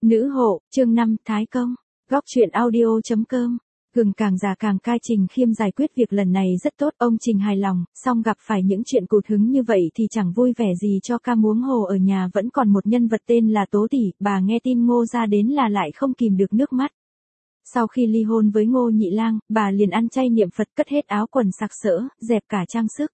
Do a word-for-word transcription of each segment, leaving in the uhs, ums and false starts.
Nữ hộ, chương năm, Thái Công. Góc truyện audio chấm com. Gừng càng già càng cay. Trình Khiêm giải quyết việc lần này rất tốt, ông Trình hài lòng, song gặp phải những chuyện cụt hứng như vậy thì chẳng vui vẻ gì cho ca. Huống hồ ở nhà vẫn còn một nhân vật tên là Tố Tỷ, bà nghe tin Ngô gia đến là lại không kìm được nước mắt. Sau khi ly hôn với Ngô Nhị Lang, bà liền ăn chay niệm Phật, cất hết áo quần sặc sỡ, dẹp cả trang sức.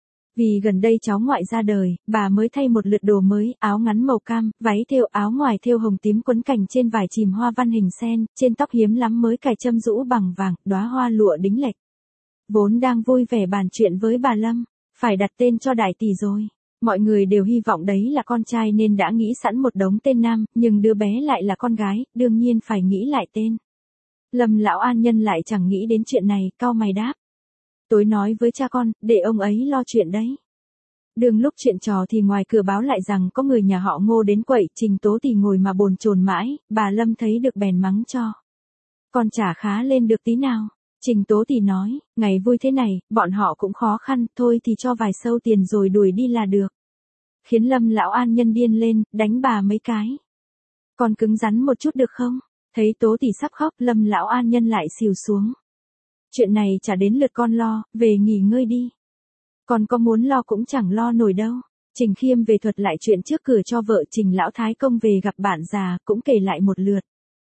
Vì gần đây cháu ngoại ra đời, bà mới thay một lượt đồ mới, áo ngắn màu cam, váy thêu, áo ngoài thêu hồng tím quấn cành trên vải chìm hoa văn hình sen, trên tóc hiếm lắm mới cài châm rũ bằng vàng, đóa hoa lụa đính lệch. Vốn đang vui vẻ bàn chuyện với bà Lâm, phải đặt tên cho đại tỷ rồi. Mọi người đều hy vọng đấy là con trai nên đã nghĩ sẵn một đống tên nam, nhưng đứa bé lại là con gái, đương nhiên phải nghĩ lại tên. Lâm lão an nhân lại chẳng nghĩ đến chuyện này, cau mày đáp. Tối nói với cha con, để ông ấy lo chuyện đấy. Đường lúc chuyện trò thì ngoài cửa báo lại rằng có người nhà họ Ngô đến quậy. Trình Tố Tỷ ngồi mà bồn chồn mãi, bà Lâm thấy được bèn mắng cho. Con chả khá lên được tí nào. Trình Tố Tỷ nói, ngày vui thế này, bọn họ cũng khó khăn, thôi thì cho vài sâu tiền rồi đuổi đi là được. Khiến Lâm lão an nhân điên lên, đánh bà mấy cái. Con cứng rắn một chút được không? Thấy Tố Tỷ sắp khóc, Lâm lão an nhân lại xìu xuống. Chuyện này chả đến lượt con lo, về nghỉ ngơi đi. Còn có muốn lo cũng chẳng lo nổi đâu. Trình Khiêm về thuật lại chuyện trước cửa cho vợ Trình lão Thái Công về gặp bạn già, cũng kể lại một lượt.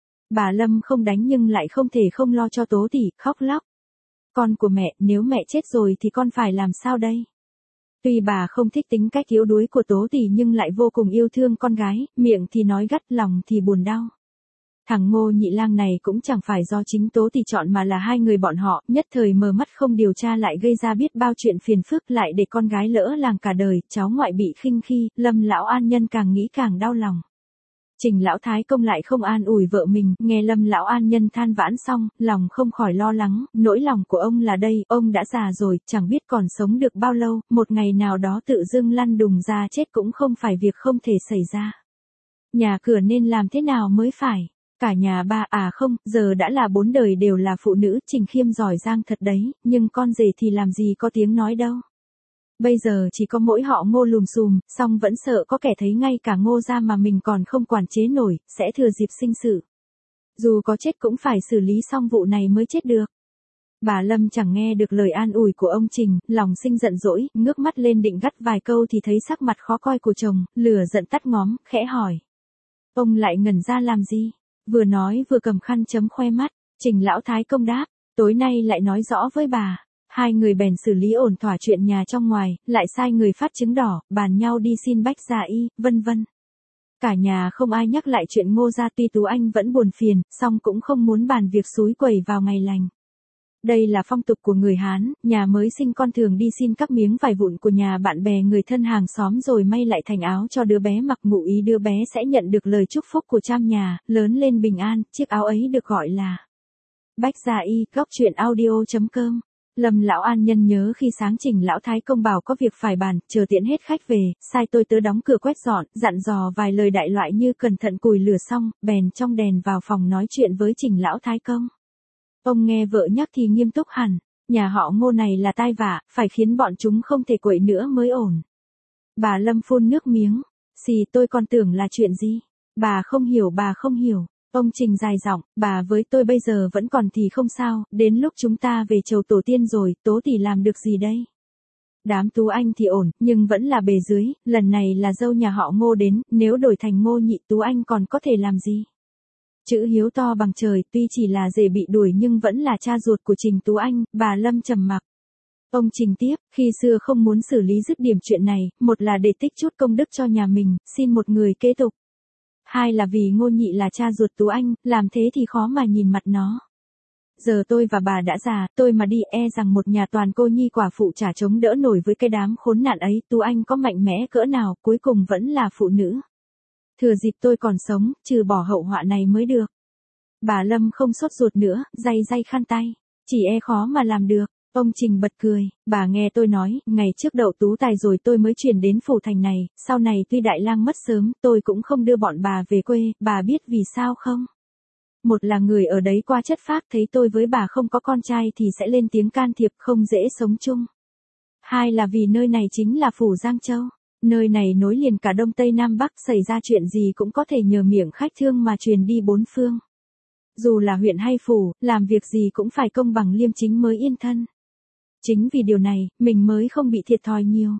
Bà Lâm không đánh nhưng lại không thể không lo cho Tố Tỷ, khóc lóc. Con của mẹ, nếu mẹ chết rồi thì con phải làm sao đây? Tuy bà không thích tính cách yếu đuối của Tố Tỷ nhưng lại vô cùng yêu thương con gái, miệng thì nói gắt, lòng thì buồn đau. Thằng Ngô Nhị Lang này cũng chẳng phải do chính Tố Tỷ chọn mà là hai người bọn họ, nhất thời mờ mắt không điều tra lại gây ra biết bao chuyện phiền phức, lại để con gái lỡ làng cả đời, cháu ngoại bị khinh khi, Lâm lão an nhân càng nghĩ càng đau lòng. Trình lão Thái Công lại không an ủi vợ mình, nghe Lâm lão an nhân than vãn xong, lòng không khỏi lo lắng, nỗi lòng của ông là đây, ông đã già rồi, chẳng biết còn sống được bao lâu, một ngày nào đó tự dưng lăn đùng ra chết cũng không phải việc không thể xảy ra. Nhà cửa nên làm thế nào mới phải? Cả nhà ba, à không, giờ đã là bốn đời đều là phụ nữ. Trình Khiêm giỏi giang thật đấy, nhưng con rể thì làm gì có tiếng nói đâu. Bây giờ chỉ có mỗi họ Ngô lùm xùm, song vẫn sợ có kẻ thấy ngay cả Ngô gia mà mình còn không quản chế nổi, sẽ thừa dịp sinh sự. Dù có chết cũng phải xử lý xong vụ này mới chết được. Bà Lâm chẳng nghe được lời an ủi của ông Trình, lòng sinh giận dỗi, ngước mắt lên định gắt vài câu thì thấy sắc mặt khó coi của chồng, lửa giận tắt ngóm, khẽ hỏi. Ông lại ngẩn ra làm gì? Vừa nói vừa cầm khăn chấm khoe mắt. Trình lão Thái Công đáp, tối nay lại nói rõ với bà. Hai người bèn xử lý ổn thỏa chuyện nhà trong ngoài, lại sai người phát chứng đỏ, bàn nhau đi xin bách gia y, vân vân. Cả nhà không ai nhắc lại chuyện Ngô gia, tuy Tú Anh vẫn buồn phiền, song cũng không muốn bàn việc xúi quẩy vào ngày lành. Đây là phong tục của người Hán, nhà mới sinh con thường đi xin các miếng vải vụn của nhà bạn bè người thân hàng xóm rồi may lại thành áo cho đứa bé mặc, ngụ ý đứa bé sẽ nhận được lời chúc phúc của trăm nhà, lớn lên bình an. Chiếc áo ấy được gọi là bách gia y. Góc truyện audio chấm com. Lâm lão an nhân nhớ khi sáng Trình lão Thái Công bảo có việc phải bàn, chờ tiễn hết khách về, sai tôi tớ đóng cửa quét dọn, dặn dò vài lời đại loại như cẩn thận cùi lửa xong, bèn trong đèn vào phòng nói chuyện với Trình lão Thái Công. Ông nghe vợ nhắc thì nghiêm túc hẳn, nhà họ Ngô này là tai vạ, phải khiến bọn chúng không thể quậy nữa mới ổn. Bà Lâm phun nước miếng, xì, tôi còn tưởng là chuyện gì? Bà không hiểu, bà không hiểu. Ông Trình dài giọng, bà với tôi bây giờ vẫn còn thì không sao, đến lúc chúng ta về chầu tổ tiên rồi, Tố Tỷ làm được gì đây? Đám Tú Anh thì ổn, nhưng vẫn là bề dưới, lần này là dâu nhà họ Ngô đến, nếu đổi thành Ngô Nhị Tú Anh còn có thể làm gì? Chữ hiếu to bằng trời, tuy chỉ là rể bị đuổi nhưng vẫn là cha ruột của Trình Tú Anh. Bà Lâm trầm mặc. Ông Trình tiếp, khi xưa không muốn xử lý dứt điểm chuyện này, một là để tích chút công đức cho nhà mình, xin một người kế tục. Hai là vì Ngô Nhị là cha ruột Tú Anh, làm thế thì khó mà nhìn mặt nó. Giờ tôi và bà đã già, tôi mà đi e rằng một nhà toàn cô nhi quả phụ chả chống đỡ nổi với cái đám khốn nạn ấy. Tú Anh có mạnh mẽ cỡ nào, cuối cùng vẫn là phụ nữ. Thừa dịp tôi còn sống, trừ bỏ hậu họa này mới được. Bà Lâm không sốt ruột nữa, day day khăn tay. Chỉ e khó mà làm được. Ông Trình bật cười, bà nghe tôi nói, ngày trước đậu tú tài rồi tôi mới chuyển đến phủ thành này, sau này tuy đại lang mất sớm, tôi cũng không đưa bọn bà về quê, bà biết vì sao không? Một là người ở đấy qua chất phác thấy tôi với bà không có con trai thì sẽ lên tiếng can thiệp, không dễ sống chung. Hai là vì nơi này chính là phủ Giang Châu. nơi này nối liền cả Đông Tây Nam Bắc, xảy ra chuyện gì cũng có thể nhờ miệng khách thương mà truyền đi bốn phương. Dù là huyện hay phủ, làm việc gì cũng phải công bằng liêm chính mới yên thân. Chính vì điều này, mình mới không bị thiệt thòi nhiều.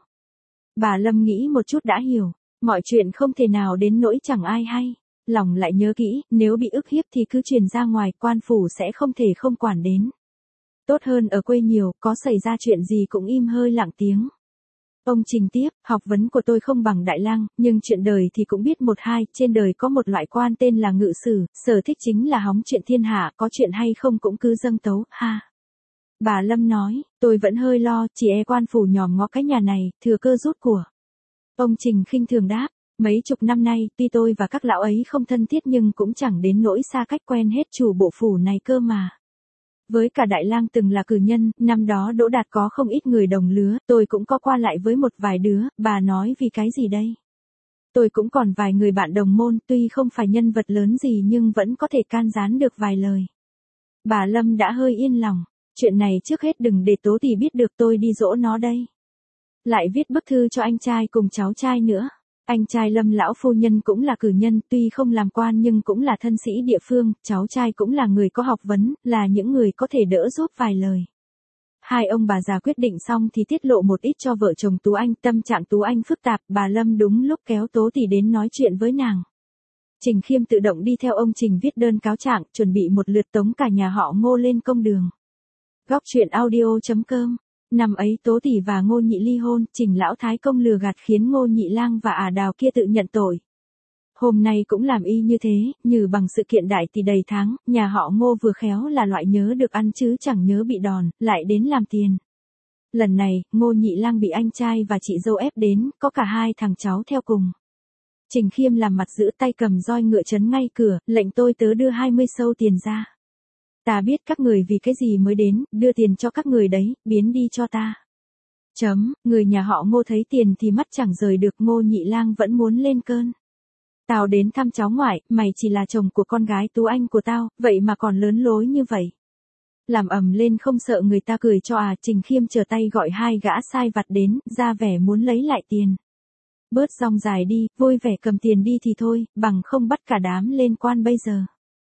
Bà Lâm nghĩ một chút đã hiểu, mọi chuyện không thể nào đến nỗi chẳng ai hay. Lòng lại nhớ kỹ, nếu bị ức hiếp thì cứ truyền ra ngoài, quan phủ sẽ không thể không quản đến. Tốt hơn ở quê nhiều, có xảy ra chuyện gì cũng im hơi lặng tiếng. Ông Trình tiếp, học vấn của tôi không bằng Đại Lang, nhưng chuyện đời thì cũng biết một hai, trên đời có một loại quan tên là ngự sử, sở thích chính là hóng chuyện thiên hạ, có chuyện hay không cũng cứ dâng tấu, ha. Bà Lâm nói, tôi vẫn hơi lo, chỉ e quan phủ nhòm ngó cái nhà này, thừa cơ rút của. Ông Trình khinh thường đáp, mấy chục năm nay, tuy tôi và các lão ấy không thân thiết nhưng cũng chẳng đến nỗi xa cách, quen hết chủ bộ phủ này cơ mà. Với cả Đại Lang từng là cử nhân, năm đó Đỗ Đạt có không ít người đồng lứa, tôi cũng có qua lại với một vài đứa, bà nói vì cái gì đây? Tôi cũng còn vài người bạn đồng môn, tuy không phải nhân vật lớn gì nhưng vẫn có thể can gián được vài lời. Bà Lâm đã hơi yên lòng, chuyện này trước hết đừng để Tố tỷ biết được, tôi đi dỗ nó đây. Lại viết bức thư cho anh trai cùng cháu trai nữa. Anh trai Lâm lão phu nhân cũng là cử nhân, tuy không làm quan nhưng cũng là thân sĩ địa phương, cháu trai cũng là người có học vấn, là những người có thể đỡ giúp vài lời. Hai ông bà già quyết định xong thì tiết lộ một ít cho vợ chồng Tú Anh, tâm trạng Tú Anh phức tạp, bà Lâm đúng lúc kéo Tố tỷ đến nói chuyện với nàng. Trình Khiêm tự động đi theo ông Trình viết đơn cáo trạng, chuẩn bị một lượt tống cả nhà họ Ngô lên công đường. Góc truyện audio chấm com. Năm ấy Tố tỷ và Ngô Nhị ly hôn, Trình lão thái công lừa gạt khiến Ngô Nhị Lang và ả Đào kia tự nhận tội. Hôm nay cũng làm y như thế, như bằng sự kiện đại tỷ đầy tháng, nhà họ Ngô vừa khéo là loại nhớ được ăn chứ chẳng nhớ bị đòn, lại đến làm tiền. Lần này, Ngô Nhị Lang bị anh trai và chị dâu ép đến, có cả hai thằng cháu theo cùng. Trình Khiêm làm mặt giữ tay cầm roi ngựa trấn ngay cửa, lệnh tôi tớ đưa hai mươi sâu tiền ra. Ta biết các người vì cái gì mới đến, đưa tiền cho các người đấy, biến đi cho ta. Chấm, người nhà họ Ngô thấy tiền thì mắt chẳng rời được, Ngô Nhị Lang vẫn muốn lên cơn. Tao đến thăm cháu ngoại, mày chỉ là chồng của con gái Tú Anh của tao, vậy mà còn lớn lối như vậy. Làm ầm lên không sợ người ta cười cho à, Trình Khiêm trở tay gọi hai gã sai vặt đến, ra vẻ muốn lấy lại tiền. Bớt rong dài đi, vui vẻ cầm tiền đi thì thôi, bằng không bắt cả đám lên quan bây giờ.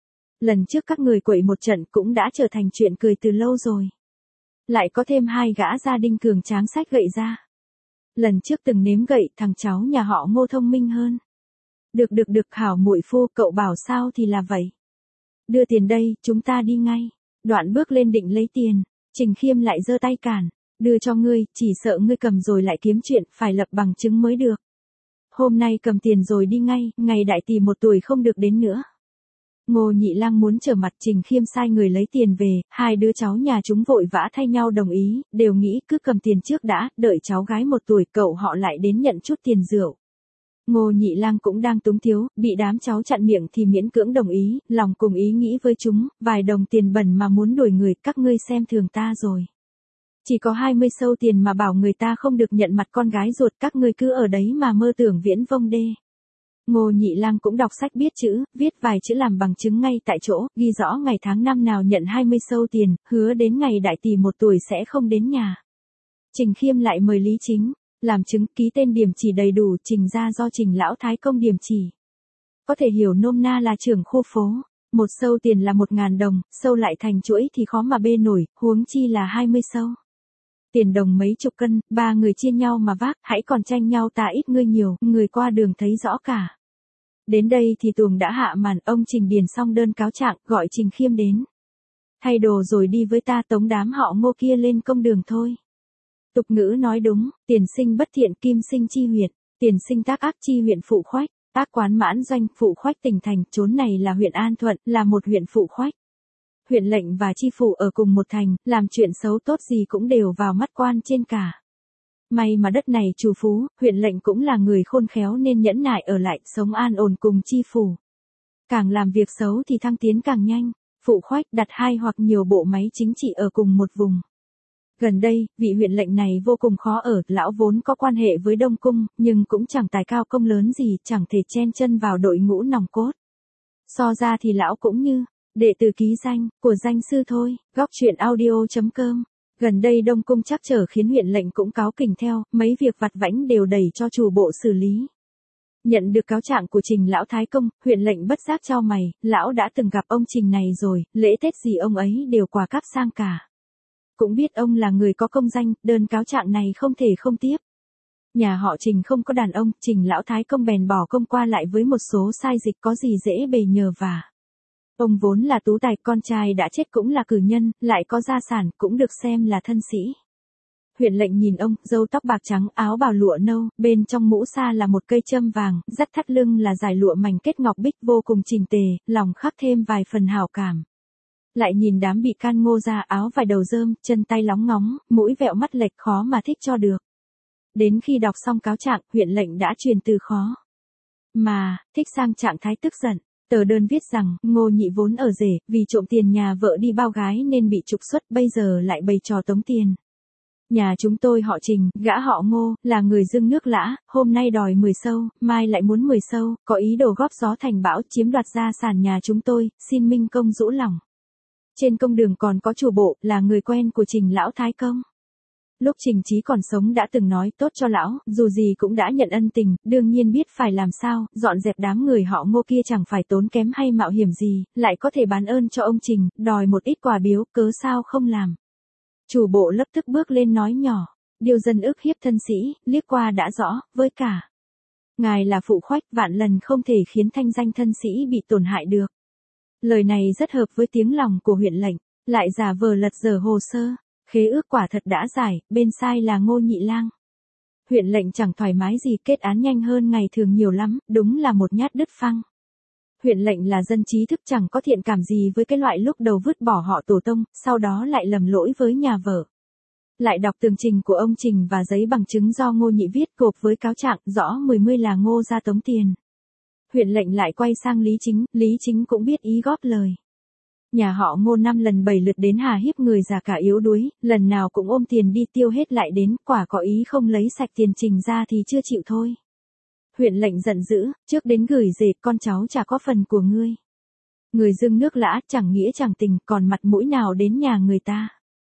Lần trước các người quậy một trận cũng đã trở thành chuyện cười từ lâu rồi. Lại có thêm hai gã gia đình cường tráng xách gậy ra. Lần trước từng nếm gậy, thằng cháu nhà họ Ngô thông minh hơn. Được được được, hảo muội phu, cậu bảo sao thì là vậy. Đưa tiền đây, chúng ta đi ngay. Đoạn bước lên định lấy tiền, Trình Khiêm lại giơ tay cản. Đưa cho ngươi, chỉ sợ ngươi cầm rồi lại kiếm chuyện, phải lập bằng chứng mới được. Hôm nay cầm tiền rồi đi ngay, ngày đại tỷ một tuổi không được đến nữa. Ngô Nhị Lang muốn trở mặt, Trình Khiêm sai người lấy tiền về, hai đứa cháu nhà chúng vội vã thay nhau đồng ý, đều nghĩ cứ cầm tiền trước đã, đợi cháu gái một tuổi cậu họ lại đến nhận chút tiền rượu. Ngô Nhị Lang cũng đang túng thiếu, bị đám cháu chặn miệng thì miễn cưỡng đồng ý, lòng cùng ý nghĩ với chúng, vài đồng tiền bẩn mà muốn đuổi người, các ngươi xem thường ta rồi. Chỉ có hai mươi sâu tiền mà bảo người ta không được nhận mặt con gái ruột, các ngươi cứ ở đấy mà mơ tưởng viễn vông đê. Ngô Nhị Lang cũng đọc sách biết chữ, viết vài chữ làm bằng chứng ngay tại chỗ, ghi rõ ngày tháng năm nào nhận hai mươi sâu tiền, hứa đến ngày đại tỷ một tuổi sẽ không đến nhà. Trình Khiêm lại mời Lý Chính, làm chứng, ký tên điểm chỉ đầy đủ, trình ra do Trình lão thái công điểm chỉ. Có thể hiểu nôm na là trưởng khu phố, một sâu tiền là một ngàn đồng, sâu lại thành chuỗi thì khó mà bê nổi, huống chi là hai mươi sâu. Tiền đồng mấy chục cân, ba người chia nhau mà vác, hãy còn tranh nhau ta ít ngươi nhiều, người qua đường thấy rõ cả. Đến đây thì tuồng đã hạ màn, ông Trình điền xong đơn cáo trạng, gọi Trình Khiêm đến. Thay đồ rồi đi với ta tống đám họ Ngô kia lên công đường thôi. Tục ngữ nói đúng, tiền sinh bất thiện kim sinh chi huyệt, tiền sinh tác ác chi huyện phụ khoách, ác quán mãn doanh phụ khoách tỉnh thành, chốn này là huyện An Thuận, là một huyện phụ khoách. Huyện lệnh và chi phủ ở cùng một thành, làm chuyện xấu tốt gì cũng đều vào mắt quan trên cả. May mà đất này chủ phú, huyện lệnh cũng là người khôn khéo nên nhẫn nại ở lại, sống an ổn cùng chi phủ. Càng làm việc xấu thì thăng tiến càng nhanh, phụ khoách đặt hai hoặc nhiều bộ máy chính trị ở cùng một vùng. Gần đây, vị huyện lệnh này vô cùng khó ở, lão vốn có quan hệ với Đông Cung, nhưng cũng chẳng tài cao công lớn gì, chẳng thể chen chân vào đội ngũ nòng cốt. So ra thì lão cũng như đệ tử ký danh, của danh sư thôi. Góc truyện audio chấm com Gần đây Đông Cung trắc trở khiến huyện lệnh cũng cáu kỉnh theo, mấy việc vặt vãnh đều đẩy cho chủ bộ xử lý. Nhận được cáo trạng của Trình lão thái công, huyện lệnh bất giác chau mày, lão đã từng gặp ông Trình này rồi, lễ Tết gì ông ấy đều quà cáp sang cả. Cũng biết ông là người có công danh, đơn cáo trạng này không thể không tiếp. Nhà họ Trình không có đàn ông, Trình lão thái công bèn bỏ công qua lại với một số sai dịch có gì dễ bề nhờ vả. Ông vốn là tú tài, con trai đã chết cũng là cử nhân, lại có gia sản, cũng được xem là thân sĩ. Huyện lệnh nhìn ông, râu tóc bạc trắng, áo bào lụa nâu, bên trong mũ sa là một cây châm vàng, dắt thắt lưng là dải lụa mảnh kết ngọc bích vô cùng chỉnh tề, lòng khắc thêm vài phần hảo cảm. Lại nhìn đám bị can Ngô gia, áo vải đầu rơm, chân tay lóng ngóng, mũi vẹo mắt lệch, khó mà thích cho được. Đến khi đọc xong cáo trạng, huyện lệnh đã truyền từ khó mà thích sang trạng thái tức giận. Tờ đơn viết rằng, Ngô Nhị vốn ở rể, vì trộm tiền nhà vợ đi bao gái nên bị trục xuất, bây giờ lại bày trò tống tiền. Nhà chúng tôi họ Trình, gã họ Ngô, là người dưng nước lã, hôm nay đòi mười sâu, mai lại muốn mười sâu, có ý đồ góp gió thành bão chiếm đoạt gia sản nhà chúng tôi, xin minh công rũ lòng. Trên công đường còn có chủ bộ, là người quen của Trình lão thái công. Lúc Trình Chí còn sống đã từng nói tốt cho lão, dù gì cũng đã nhận ân tình, đương nhiên biết phải làm sao, dọn dẹp đám người họ Ngô kia chẳng phải tốn kém hay mạo hiểm gì, lại có thể bán ơn cho ông Trình, đòi một ít quà biếu, cớ sao không làm. Chủ bộ lập tức bước lên nói nhỏ, điều dân ức hiếp thân sĩ, liếc qua đã rõ, với cả. Ngài là phụ khoách, vạn lần không thể khiến thanh danh thân sĩ bị tổn hại được. Lời này rất hợp với tiếng lòng của huyện lệnh, lại giả vờ lật dở hồ sơ. Khế ước quả thật đã giải, bên sai là Ngô Nhị Lang. Huyện lệnh chẳng thoải mái gì, kết án nhanh hơn ngày thường nhiều lắm, đúng là một nhát đứt phăng. Huyện lệnh là dân trí thức, chẳng có thiện cảm gì với cái loại lúc đầu vứt bỏ họ tổ tông, sau đó lại lầm lỗi với nhà vợ. Lại đọc tường trình của ông Trình và giấy bằng chứng do Ngô Nhị viết gộp với cáo trạng, rõ mười mươi là Ngô ra tống tiền. Huyện lệnh lại quay sang Lý Chính, Lý Chính cũng biết ý góp lời. Nhà họ Ngô năm lần bảy lượt đến hà hiếp người già cả yếu đuối, lần nào cũng ôm tiền đi tiêu hết lại đến, quả có ý không lấy sạch tiền Trình ra thì chưa chịu thôi. Huyện lệnh giận dữ, trước đến gửi dệt, con cháu chả có phần của ngươi. Người dưng nước lã, chẳng nghĩa chẳng tình, còn mặt mũi nào đến nhà người ta.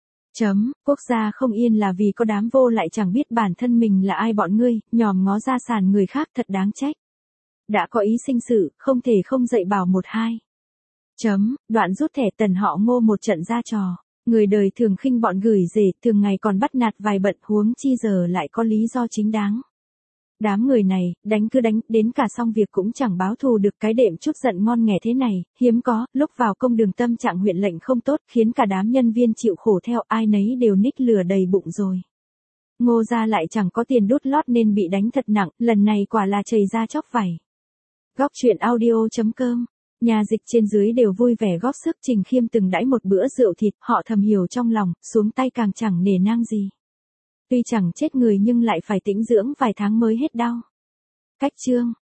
Chấm, quốc gia không yên là vì có đám vô lại chẳng biết bản thân mình là ai bọn ngươi, nhòm ngó gia sản người khác thật đáng trách. Đã có ý sinh sự, không thể không dạy bảo một hai. Chấm, đoạn rút thẻ tần họ Ngô một trận ra trò. Người đời thường khinh bọn gửi rể, thường ngày còn bắt nạt vài bận, huống chi giờ lại có lý do chính đáng. Đám người này, đánh cứ đánh, đến cả xong việc cũng chẳng báo thù được, cái đệm chút giận ngon nghẻ thế này, hiếm có, lúc vào công đường tâm trạng huyện lệnh không tốt, khiến cả đám nhân viên chịu khổ theo, ai nấy đều ních lửa đầy bụng rồi. Ngô gia lại chẳng có tiền đút lót nên bị đánh thật nặng, lần này quả là chầy da chóc vảy. Góc truyện audio chấm com. Nhà dịch trên dưới đều vui vẻ góp sức. Trình Khiêm từng đãi một bữa rượu thịt, họ thầm hiểu trong lòng, xuống tay càng chẳng nể nang gì. Tuy chẳng chết người nhưng lại phải tĩnh dưỡng vài tháng mới hết đau. Cách chương